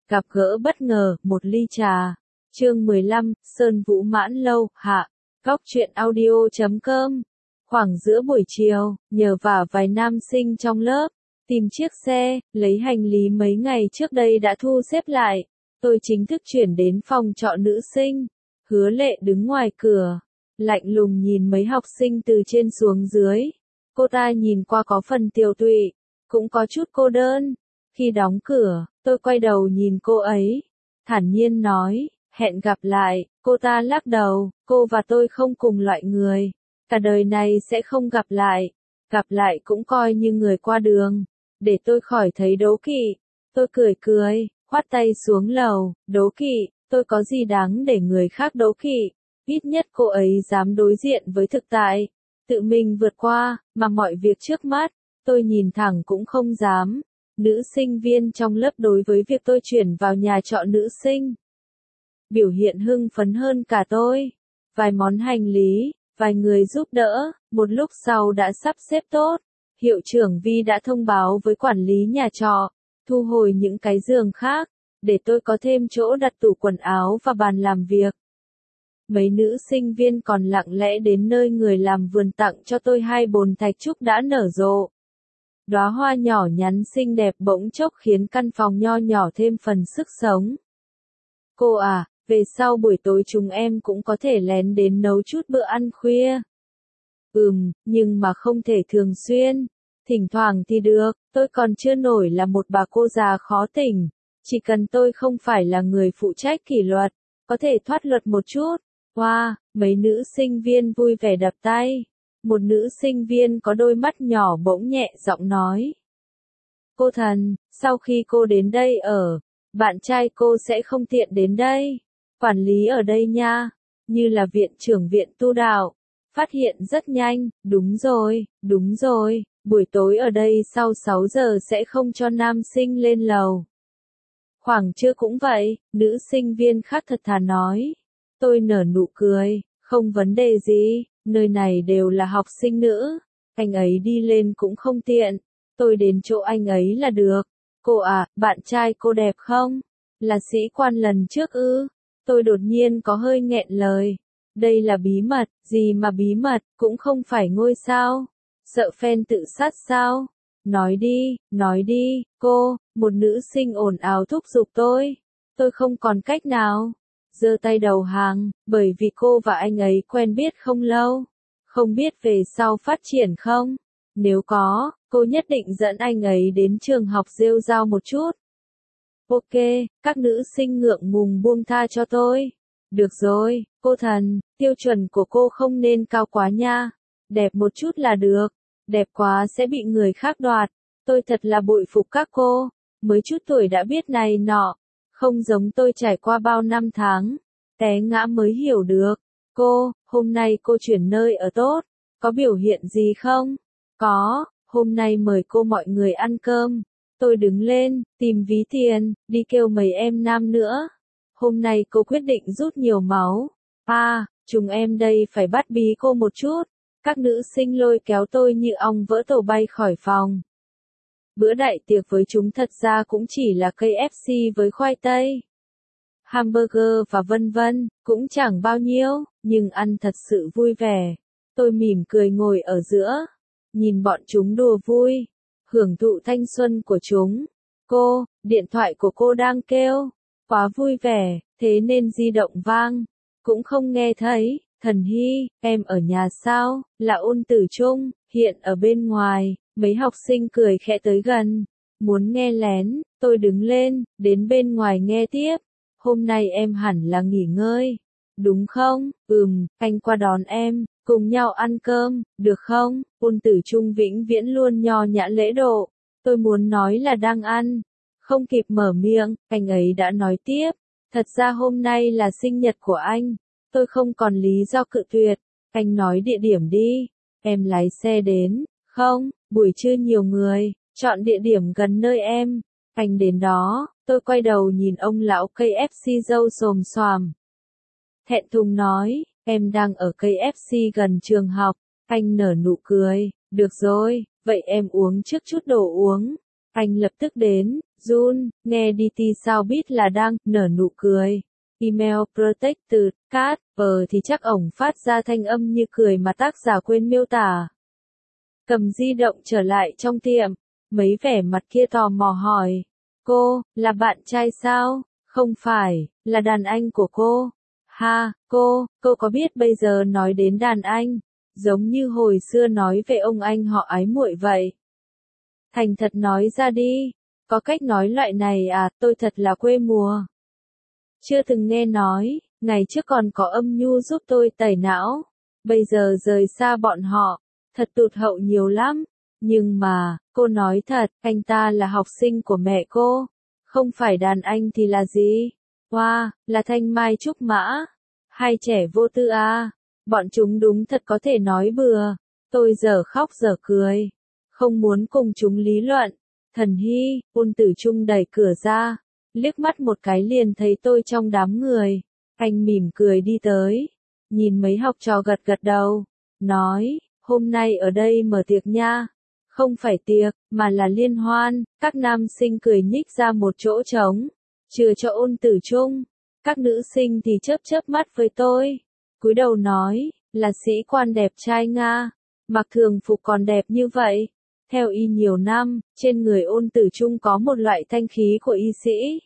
Gặp gỡ bất ngờ, một ly trà. Chương 15, Sơn Vũ Mãn Lâu, hạ. Góc truyện audio.com. Khoảng giữa buổi chiều, nhờ vả vài nam sinh trong lớp, tìm chiếc xe, lấy hành lý mấy ngày trước đây đã thu xếp lại. Tôi chính thức chuyển đến phòng trọ nữ sinh. Hứa Lệ đứng ngoài cửa, lạnh lùng nhìn mấy học sinh từ trên xuống dưới. Cô ta nhìn qua có phần tiều tụy, cũng có chút cô đơn. Khi đóng cửa, tôi quay đầu nhìn cô ấy, thản nhiên nói, hẹn gặp lại. Cô ta lắc đầu, cô và tôi không cùng loại người, cả đời này sẽ không gặp lại cũng coi như người qua đường, để tôi khỏi thấy đố kỵ. Tôi cười, khoát tay xuống lầu, đố kỵ, tôi có gì đáng để người khác đố kỵ, ít nhất cô ấy dám đối diện với thực tại, tự mình vượt qua, mà mọi việc trước mắt, tôi nhìn thẳng cũng không dám. Nữ sinh viên trong lớp đối với việc tôi chuyển vào nhà trọ nữ sinh, biểu hiện hưng phấn hơn cả tôi. Vài món hành lý, vài người giúp đỡ, một lúc sau đã sắp xếp tốt. Hiệu trưởng Vi đã thông báo với quản lý nhà trọ, thu hồi những cái giường khác, để tôi có thêm chỗ đặt tủ quần áo và bàn làm việc. Mấy nữ sinh viên còn lặng lẽ đến nơi người làm vườn tặng cho tôi 2 bồn thạch trúc đã nở rộ. Đóa hoa nhỏ nhắn xinh đẹp bỗng chốc khiến căn phòng nho nhỏ thêm phần sức sống. Cô à, về sau buổi tối chúng em cũng có thể lén đến nấu chút bữa ăn khuya. Nhưng mà không thể thường xuyên. Thỉnh thoảng thì được, tôi còn chưa nổi là một bà cô già khó tỉnh. Chỉ cần tôi không phải là người phụ trách kỷ luật, có thể thoát luật một chút. Wow, mấy nữ sinh viên vui vẻ đập tay. Một nữ sinh viên có đôi mắt nhỏ bỗng nhẹ giọng nói. Cô Thần, sau khi cô đến đây ở, bạn trai cô sẽ không tiện đến đây. Quản lý ở đây nha, như là viện trưởng viện tu đạo. Phát hiện rất nhanh, đúng rồi, buổi tối ở đây sau 6 giờ sẽ không cho nam sinh lên lầu. Khoảng trưa cũng vậy, nữ sinh viên khác thật thà nói. Tôi nở nụ cười, không vấn đề gì, nơi này đều là học sinh nữ, anh ấy đi lên cũng không tiện, tôi đến chỗ anh ấy là được. Cô à, bạn trai cô đẹp không? Là sĩ quan lần trước ư? Tôi đột nhiên có hơi nghẹn lời. Đây là bí mật, gì mà bí mật, cũng không phải ngôi sao. Sợ fan tự sát sao? Nói đi, cô, một nữ sinh ồn ào thúc giục tôi. Tôi không còn cách nào. Giơ tay đầu hàng, bởi vì cô và anh ấy quen biết không lâu. Không biết về sau phát triển không? Nếu có, cô nhất định dẫn anh ấy đến trường học rêu rao một chút. Ok, các nữ sinh ngượng ngùng buông tha cho tôi. Được rồi, cô Thần, tiêu chuẩn của cô không nên cao quá nha. Đẹp một chút là được, đẹp quá sẽ bị người khác đoạt. Tôi thật là bội phục các cô, mới chút tuổi đã biết này nọ. Không giống tôi trải qua bao năm tháng, té ngã mới hiểu được. Cô, hôm nay cô chuyển nơi ở tốt, có biểu hiện gì không? Có, hôm nay mời cô mọi người ăn cơm. Tôi đứng lên, tìm ví tiền, đi kêu mấy em nam nữa. Hôm nay cô quyết định rút nhiều máu. Chúng em đây phải bắt bí cô một chút. Các nữ sinh lôi kéo tôi như ong vỡ tổ bay khỏi phòng. Bữa đại tiệc với chúng thật ra cũng chỉ là KFC với khoai tây, hamburger và vân vân, cũng chẳng bao nhiêu, nhưng ăn thật sự vui vẻ. Tôi mỉm cười ngồi ở giữa, nhìn bọn chúng đùa vui, hưởng thụ thanh xuân của chúng. Cô, điện thoại của cô đang kêu, quá vui vẻ, thế nên di động vang, cũng không nghe thấy. Thần Hy, em ở nhà sao? Là Ôn Tử Trung, hiện ở bên ngoài. Mấy học sinh cười khẽ tới gần, muốn nghe lén, tôi đứng lên, đến bên ngoài nghe tiếp. Hôm nay em hẳn là nghỉ ngơi, đúng không? Anh qua đón em, cùng nhau ăn cơm, được không? Ôn Tử Trung vĩnh viễn luôn nho nhã lễ độ. Tôi muốn nói là đang ăn, không kịp mở miệng, anh ấy đã nói tiếp. Thật ra hôm nay là sinh nhật của anh, tôi không còn lý do cự tuyệt. Anh nói địa điểm đi, em lái xe đến. Không, buổi trưa nhiều người, chọn địa điểm gần nơi em. Anh đến đó, tôi quay đầu nhìn ông lão KFC râu xồm xoàm. Thẹn thùng nói, em đang ở KFC gần trường học. Anh nở nụ cười, được rồi, vậy em uống trước chút đồ uống. Anh lập tức đến, Jun, nghe DT sao biết là đang, nở nụ cười. Email Protected, Cat, thì chắc ổng phát ra thanh âm như cười mà tác giả quên miêu tả. Cầm di động trở lại trong tiệm, mấy vẻ mặt kia tò mò hỏi. Cô, là bạn trai sao? Không phải, là đàn anh của cô. Ha, cô có biết bây giờ nói đến đàn anh, giống như hồi xưa nói về ông anh họ ái muội vậy. Thành thật nói ra đi, có cách nói loại này à, tôi thật là quê mùa. Chưa từng nghe nói, ngày trước còn có âm nhu giúp tôi tẩy não, bây giờ rời xa bọn họ, thật tụt hậu nhiều lắm. Nhưng mà, cô nói thật, anh ta là học sinh của mẹ cô, không phải đàn anh thì là gì? Wow, là thanh mai trúc mã, hay trẻ vô tư à? Bọn chúng đúng thật có thể nói bừa. Tôi giờ khóc giờ cười, không muốn cùng chúng lý luận. Thần Hy, Ôn Tử Trung đẩy cửa ra, liếc mắt một cái liền thấy tôi trong đám người. Anh mỉm cười đi tới, nhìn mấy học trò gật gật đầu, nói, hôm nay ở đây mở tiệc nha. Không phải tiệc, mà là liên hoan. Các nam sinh cười nhích ra một chỗ trống, chừa cho Ôn Tử Trung. Các nữ sinh thì chớp chớp mắt với tôi, cúi đầu nói, là sĩ quan đẹp trai Nga, mặc thường phục còn đẹp như vậy. Theo y nhiều năm, trên người Ôn Tử Trung có một loại thanh khí của y sĩ.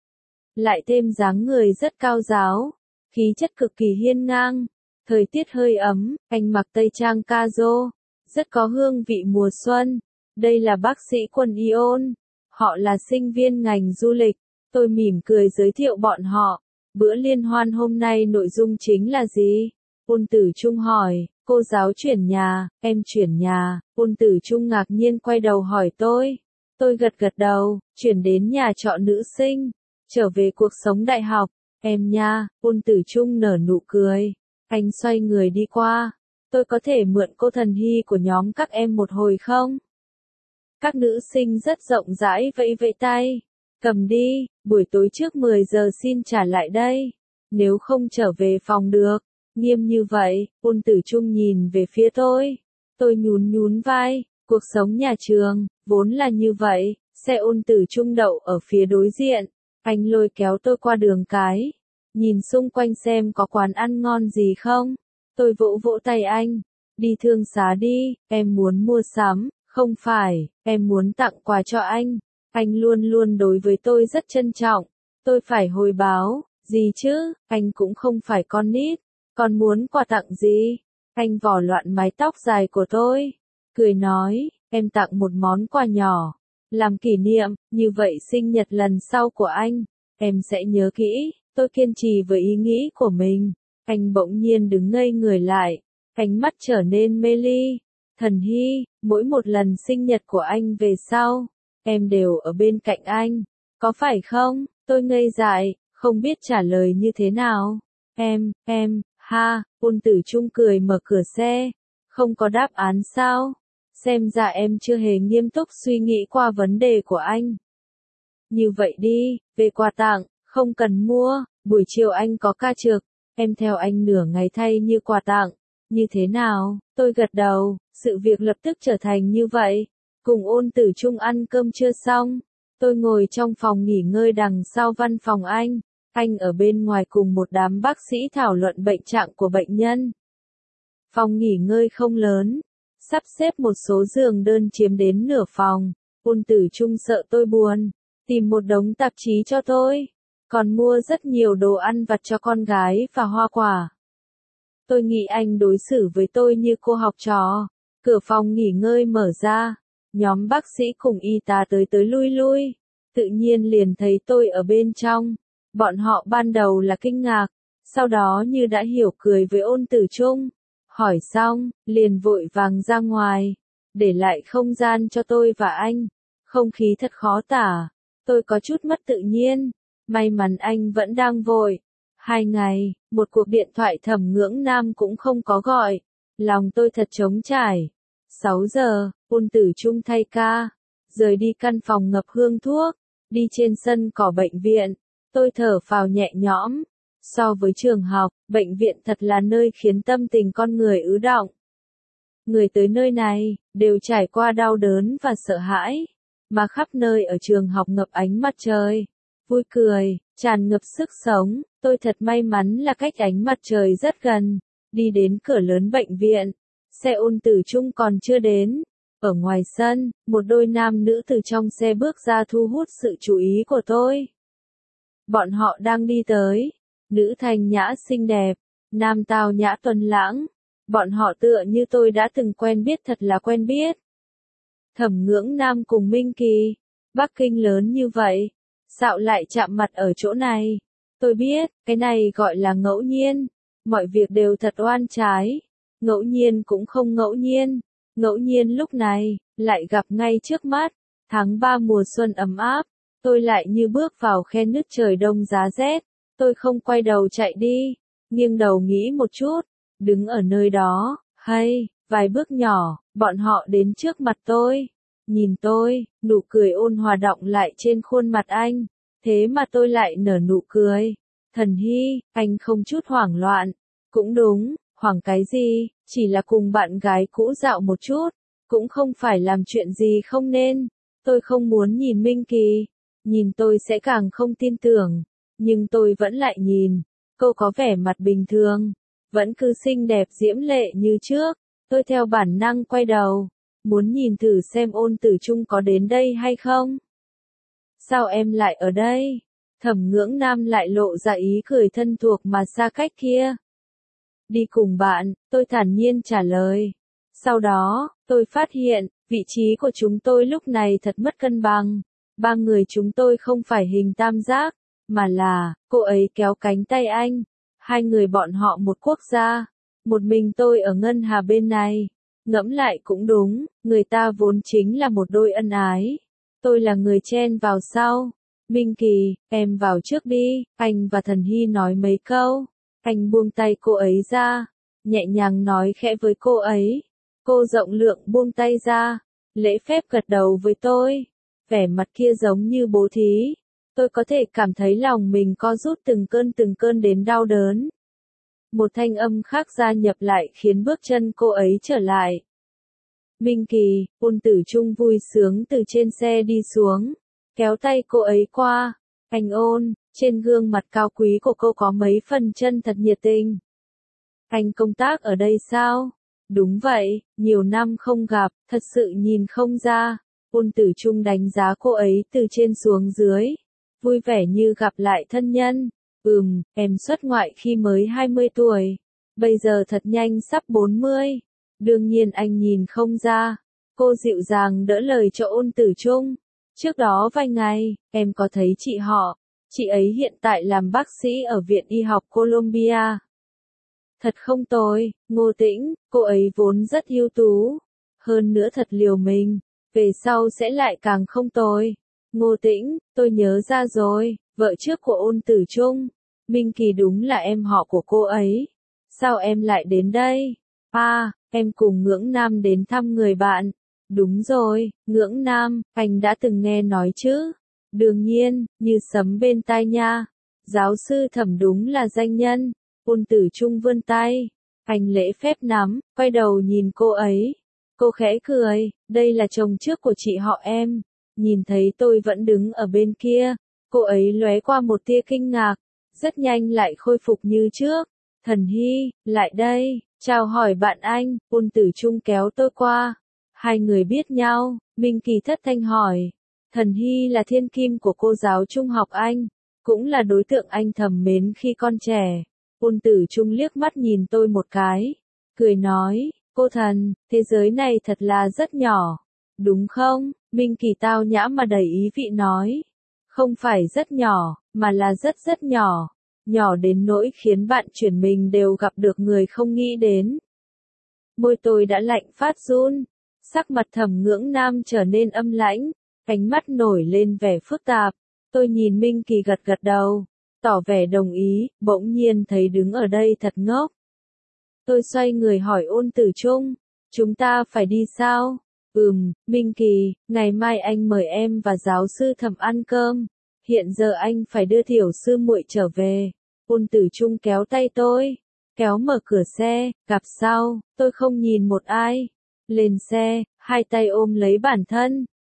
Lại thêm dáng người rất cao ráo, khí chất cực kỳ hiên ngang. Thời tiết hơi ấm, anh mặc tây trang caro, rất có hương vị mùa xuân. Đây là bác sĩ Quân Ion, họ là sinh viên ngành du lịch. Tôi mỉm cười giới thiệu bọn họ. Bữa liên hoan hôm nay nội dung chính là gì? Ôn Tử Trung hỏi. Cô giáo chuyển nhà, em chuyển nhà. Ôn Tử Trung ngạc nhiên quay đầu hỏi tôi. Tôi gật gật đầu, chuyển đến nhà trọ nữ sinh, trở về cuộc sống đại học. Em nha, Ôn Tử Trung nở nụ cười. Anh xoay người đi qua. Tôi có thể mượn cô Thần Hy của nhóm các em một hồi không? Các nữ sinh rất rộng rãi vẫy vẫy tay. Cầm đi, buổi tối trước 10 giờ xin trả lại đây. Nếu không trở về phòng được. Nghiêm như vậy, Ôn Tử Trung nhìn về phía tôi. Tôi nhún nhún vai, cuộc sống nhà trường, vốn là như vậy. Xe Ôn Tử Trung đậu ở phía đối diện. Anh lôi kéo tôi qua đường cái. Nhìn xung quanh xem có quán ăn ngon gì không. Tôi vỗ vỗ tay anh. Đi thương xá đi, em muốn mua sắm, không phải, em muốn tặng quà cho anh. Anh luôn luôn đối với tôi rất trân trọng. Tôi phải hồi báo, gì chứ, anh cũng không phải con nít. Còn muốn quà tặng gì? Anh vò loạn mái tóc dài của tôi. Cười nói, em tặng một món quà nhỏ. Làm kỷ niệm, như vậy sinh nhật lần sau của anh. Em sẽ nhớ kỹ. Tôi kiên trì với ý nghĩ của mình. Anh bỗng nhiên đứng ngây người lại. Ánh mắt trở nên mê ly. Thần Hy, mỗi một lần sinh nhật của anh về sau, em đều ở bên cạnh anh. Có phải không? Tôi ngây dại, không biết trả lời như thế nào. Ha, Ôn Tử Trung cười mở cửa xe. Không có đáp án sao? Xem ra em chưa hề nghiêm túc suy nghĩ qua vấn đề của anh. Như vậy đi, về quà tặng, không cần mua, buổi chiều anh có ca trực, em theo anh nửa ngày thay như quà tặng. Như thế nào? Tôi gật đầu, sự việc lập tức trở thành như vậy. Cùng Ôn Tử Trung ăn cơm trưa xong, tôi ngồi trong phòng nghỉ ngơi đằng sau văn phòng anh. Anh ở bên ngoài cùng một đám bác sĩ thảo luận bệnh trạng của bệnh nhân. Phòng nghỉ ngơi không lớn, sắp xếp một số giường đơn chiếm đến nửa phòng. Ôn Tử Trung sợ tôi buồn, tìm một đống tạp chí cho tôi, còn mua rất nhiều đồ ăn vặt cho con gái và hoa quả. Tôi nghĩ anh đối xử với tôi như cô học trò. Cửa phòng nghỉ ngơi mở ra, nhóm bác sĩ cùng y tá tới tới lui lui, tự nhiên liền thấy tôi ở bên trong. Bọn họ ban đầu là kinh ngạc, sau đó như đã hiểu cười với Ôn Tử Trung. Hỏi xong, liền vội vàng ra ngoài, để lại không gian cho tôi và anh. Không khí thật khó tả, tôi có chút mất tự nhiên. May mắn anh vẫn đang vội. 2 ngày, một cuộc điện thoại Thẩm Ngưỡng Nam cũng không có gọi. Lòng tôi thật trống trải. 6 giờ, Ôn Tử Trung thay ca, rời đi căn phòng ngập hương thuốc, đi trên sân cỏ bệnh viện. Tôi thở phào nhẹ nhõm. So với trường học, bệnh viện thật là nơi khiến tâm tình con người ứ đọng. Người tới nơi này, đều trải qua đau đớn và sợ hãi. mà khắp nơi ở trường học ngập ánh mặt trời. Vui cười, tràn ngập sức sống, tôi thật may mắn là cách ánh mặt trời rất gần. Đi đến cửa lớn bệnh viện, xe ôn tử trung còn chưa đến. Ở ngoài sân, một đôi nam nữ từ trong xe bước ra thu hút sự chú ý của tôi. Bọn họ đang đi tới. Nữ thanh nhã xinh đẹp, nam tao nhã tuấn lãng. Bọn họ tựa như tôi đã từng quen biết, thật là quen biết. Thẩm Ngưỡng Nam cùng Minh Kỳ. Bắc Kinh lớn như vậy, sao lại chạm mặt ở chỗ này? Tôi biết, cái này gọi là ngẫu nhiên. Mọi việc đều thật oan trái. Ngẫu nhiên cũng không ngẫu nhiên. Ngẫu nhiên lúc này, lại gặp ngay trước mắt. Tháng 3 mùa xuân ấm áp. Tôi lại như bước vào khe nứt trời đông giá rét. Tôi không quay đầu chạy đi. Nghiêng đầu nghĩ một chút. Đứng ở nơi đó, hay, vài bước nhỏ, bọn họ đến trước mặt tôi. Nhìn tôi, nụ cười ôn hòa đọng lại trên khuôn mặt anh. Thế mà tôi lại nở nụ cười. Thần Hy, anh không chút hoảng loạn. Cũng đúng, hoảng cái gì, chỉ là cùng bạn gái cũ dạo một chút. Cũng không phải làm chuyện gì không nên. Tôi không muốn nhìn Minh Kỳ. Nhìn tôi sẽ càng không tin tưởng. Nhưng tôi vẫn lại nhìn. Cô có vẻ mặt bình thường. Vẫn cứ xinh đẹp diễm lệ như trước. Tôi theo bản năng quay đầu. Muốn nhìn thử xem ôn tử trung có đến đây hay không. Sao em lại ở đây? Thẩm Ngưỡng Nam lại lộ ra ý cười thân thuộc mà xa cách kia. Đi cùng bạn, tôi thản nhiên trả lời. Sau đó, tôi phát hiện, vị trí của chúng tôi lúc này thật mất cân bằng. Ba người chúng tôi không phải hình tam giác, mà là, cô ấy kéo cánh tay anh. Hai người bọn họ một quốc gia. Một mình tôi ở ngân hà bên này. Ngẫm lại cũng đúng, người ta vốn chính là một đôi ân ái. Tôi là người chen vào sau. Minh Kỳ, em vào trước đi, anh và Thần Hy nói mấy câu. Anh buông tay cô ấy ra, nhẹ nhàng nói khẽ với cô ấy. Cô rộng lượng buông tay ra, lễ phép gật đầu với tôi. Vẻ mặt kia giống như bố thí. Tôi có thể cảm thấy lòng mình co rút từng cơn đến đau đớn. Một thanh âm khác gia nhập lại khiến bước chân cô ấy trở lại. Minh Kỳ, ôn tử trung vui sướng từ trên xe đi xuống, kéo tay cô ấy qua. Anh ôn, trên gương mặt cao quý của cô có mấy phần chân thật nhiệt tình. Anh công tác ở đây sao? Đúng vậy, nhiều năm không gặp, thật sự nhìn không ra. Ôn tử trung đánh giá cô ấy từ trên xuống dưới. Vui vẻ như gặp lại thân nhân. Em xuất ngoại khi mới 20 tuổi. Bây giờ thật nhanh sắp 40. Đương nhiên anh nhìn không ra. Cô dịu dàng đỡ lời cho ôn tử trung. Trước đó vài ngày, em có thấy chị họ. Chị ấy hiện tại làm bác sĩ ở Viện Y học Columbia. Thật không tồi, Ngô Tĩnh, cô ấy vốn rất ưu tú. Hơn nữa thật liều mình. Về sau sẽ lại càng không tồi. Ngô Tĩnh, tôi nhớ ra rồi, vợ trước của ôn tử trung. Minh Kỳ đúng là em họ của cô ấy. Sao em lại đến đây? Em cùng Ngưỡng Nam đến thăm người bạn. Đúng rồi, Ngưỡng Nam, anh đã từng nghe nói chứ? Đương nhiên, như sấm bên tai nha. Giáo sư Thẩm đúng là danh nhân. Ôn tử trung vươn tay. Anh lễ phép nắm, quay đầu nhìn cô ấy. Cô khẽ cười, đây là chồng trước của chị họ em. Nhìn thấy tôi vẫn đứng ở bên kia. Cô ấy lóe qua một tia kinh ngạc. Rất nhanh lại khôi phục như trước. Thần Hy, lại đây, chào hỏi bạn anh, ôn tử trung kéo tôi qua. Hai người biết nhau, Minh Kỳ thất thanh hỏi. Thần Hy là thiên kim của cô giáo trung học anh, cũng là đối tượng anh thầm mến khi con trẻ. Ôn tử trung liếc mắt nhìn tôi một cái, cười nói, cô thần, thế giới này thật là rất nhỏ, đúng không? Minh Kỳ tao nhã mà đầy ý vị nói. Không phải rất nhỏ, mà là rất nhỏ. Nhỏ đến nỗi khiến bạn chuyển mình đều gặp được người không nghĩ đến. Môi tôi đã lạnh phát run. Sắc mặt Thẩm Ngưỡng Nam trở nên âm lãnh. Ánh mắt nổi lên vẻ phức tạp. Tôi nhìn Minh Kỳ gật gật đầu. Tỏ vẻ đồng ý, bỗng nhiên thấy đứng ở đây thật ngốc. Tôi xoay người hỏi ôn tử trung. Chúng ta phải đi sao? Minh Kỳ, ngày mai anh mời em và giáo sư Thẩm ăn cơm. Hiện giờ anh phải đưa tiểu sư muội trở về. Ôn tử trung kéo tay tôi, kéo mở cửa xe, gặp sau, tôi không nhìn một ai. Lên xe, hai tay ôm lấy bản thân.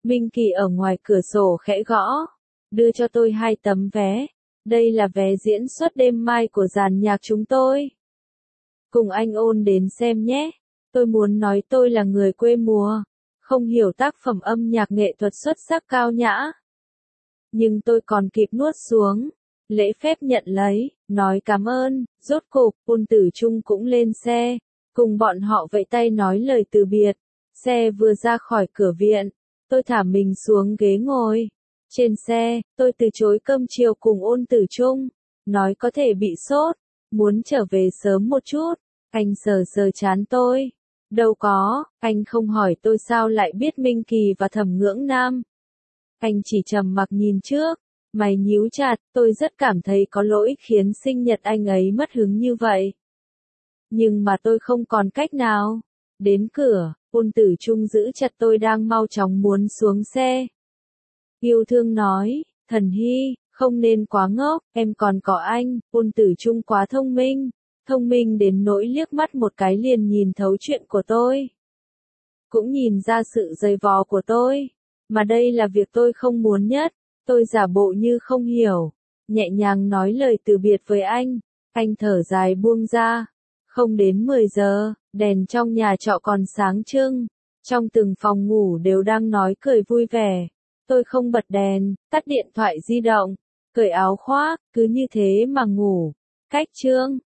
Minh Kỳ ở ngoài cửa sổ khẽ gõ. Đưa cho tôi 2 tấm vé. Đây là vé diễn xuất đêm mai của dàn nhạc chúng tôi. Cùng anh Ôn đến xem nhé. Tôi muốn nói tôi là người quê mùa. Không hiểu tác phẩm âm nhạc nghệ thuật xuất sắc cao nhã. Nhưng tôi còn kịp nuốt xuống. Lễ phép nhận lấy, nói cảm ơn, rốt cục, Ôn Tử Trung cũng lên xe. Cùng bọn họ vẫy tay nói lời từ biệt. Xe vừa ra khỏi cửa viện. Tôi thả mình xuống ghế ngồi. Trên xe, tôi từ chối cơm chiều cùng Ôn Tử Trung. Nói có thể bị sốt. Muốn trở về sớm một chút. Anh sờ sờ trán tôi. Đâu có, anh không hỏi tôi sao lại biết Minh Kỳ và Thẩm Ngưỡng Nam. Anh chỉ trầm mặc nhìn trước. Mày nhíu chặt, tôi rất cảm thấy có lỗi khiến sinh nhật anh ấy mất hứng như vậy. Nhưng mà tôi không còn cách nào. Đến cửa, Ôn Tử Trung giữ chặt tôi đang mau chóng muốn xuống xe. Yêu thương nói, Thần Hy, không nên quá ngốc, em còn có anh. Ôn Tử Trung quá thông minh. Thông minh đến nỗi liếc mắt một cái liền nhìn thấu chuyện của tôi. Cũng nhìn ra sự giày vò của tôi. Mà đây là việc tôi không muốn nhất. Tôi giả bộ như không hiểu. Nhẹ nhàng nói lời từ biệt với anh. Anh thở dài buông ra. Không đến 10 giờ, đèn trong nhà trọ còn sáng trưng. Trong từng phòng ngủ đều đang nói cười vui vẻ. Tôi không bật đèn, tắt điện thoại di động. Cởi áo khoác, cứ như thế mà ngủ. Cách chương